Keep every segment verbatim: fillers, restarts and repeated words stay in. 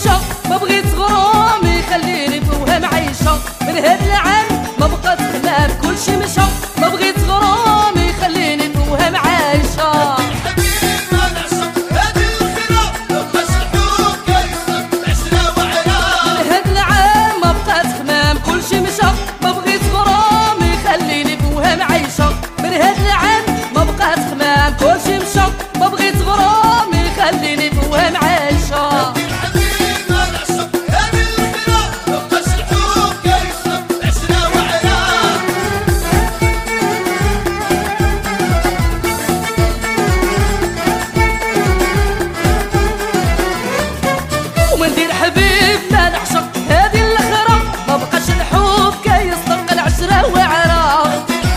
مشى، ما بغيت غرام يخليني فوهم عايشة. من هاد العام ما بقات خلاف كلشي مشى، ما بغيت غرام يخليني فوهم عايشة. كلشي مشى، ما بغيت غرام يخليني فوهم عايشة. وما ندير حبيب ما نعشق هادي الاخرى، ما بقاش الحب كيصدق العشرة وعرا.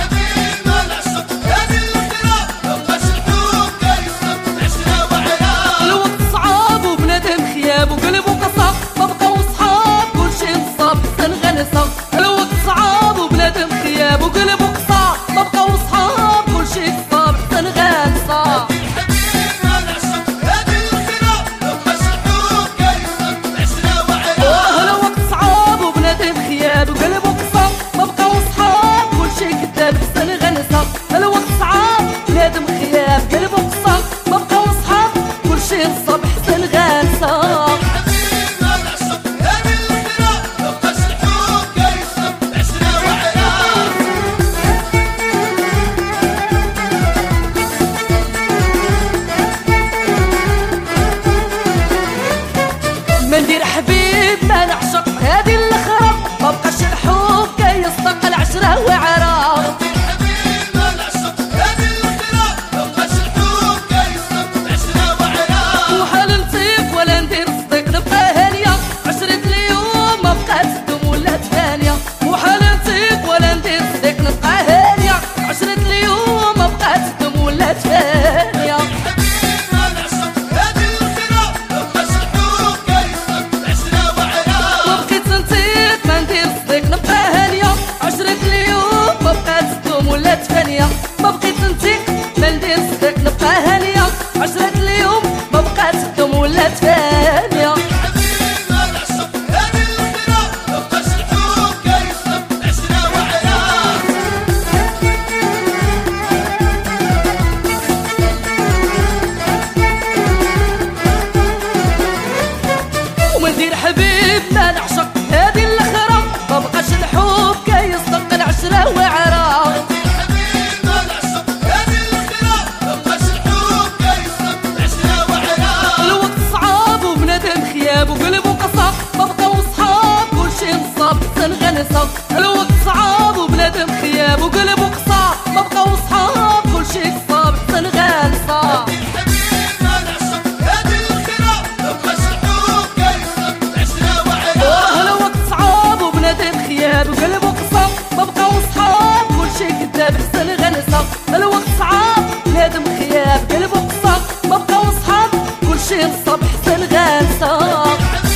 وقلبو قصاب ما بقاو صحاب كلشي نصاب حتى نغنصا. الوقت صعاب وبنادم خياب وقلبو قصاب ما بقاو صحاب كلشي نصاب حتى نغنصا. الوقت صعاب وبنادم خياب وقلبو قصاب ما بقاو صحاب كلشي كذاب حتى نغنصا. الوقت صعاب بنادم خياب قلبو قصاب ما بقاو صحاب كلشي نصاب حتى نغنصا. ما ندير حبيب ما نعشق هادي الاخرى، ما بقاش الحب كيصدق العشرة وعرا. وحال نطيق ولا ندير صديق نبقى هانية، عشرة اليوم ما بقات تدوم ولات ثانية. وحال نطيق ولا ندير صديق نبقى هانية، عشرة اليوم ما بقات تدوم ولات ثانية. ولات ثانية ما بقيت نطيق ما ندير صديق نبقى هانية، عشرة اليوم ما بقات تدوم ولات ثانية. وما ندير حبيب ما نعشق هادي الاخرى، ما بقاش الحب كيصدق العشرة وعرا. وقلبو قصاب ما بقاو صحاب كلشي نصاب حتى نغنصا. الوقت صعاب وبنادم خياب وقلبو قصاب ما بقاو صحاب كلشي نصاب حتى نغنصا. الوقت صعاب وبنادم خياب وقلبو قصاب ما بقاو صحاب كلشي كذاب حتى نغنصا. الوقت صعاب بنادم خياب قلبو قصاب ما بقاو صحاب كلشي نصاب حتى نغنصا.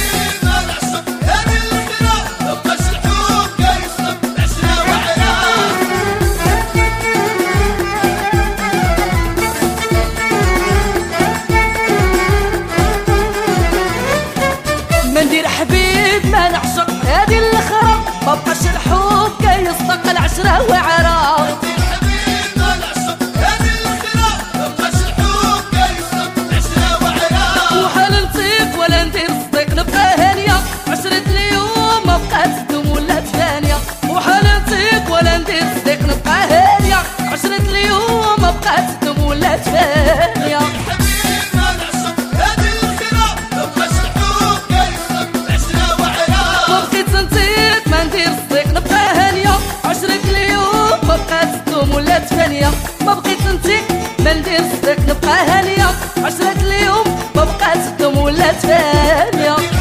ما ندير حبيب ما نعشق هادي الاخرى، ما بقاش الحب كيصدق العشرة وعرا. وحال نطيق ولا ندير صديق نبقى هانية، عشرة اليوم ما بقات تدوم ولات ثانية. وحال نطيق ولا ندير صديق نبقى هانية، عشرة اليوم ما بقات تدوم ولات ثانية. ولات ثانية ما بقيت نطيق ما ندير صديق نبقى هانية، عشرة اليوم ما بقات تدوم ولات ثانية.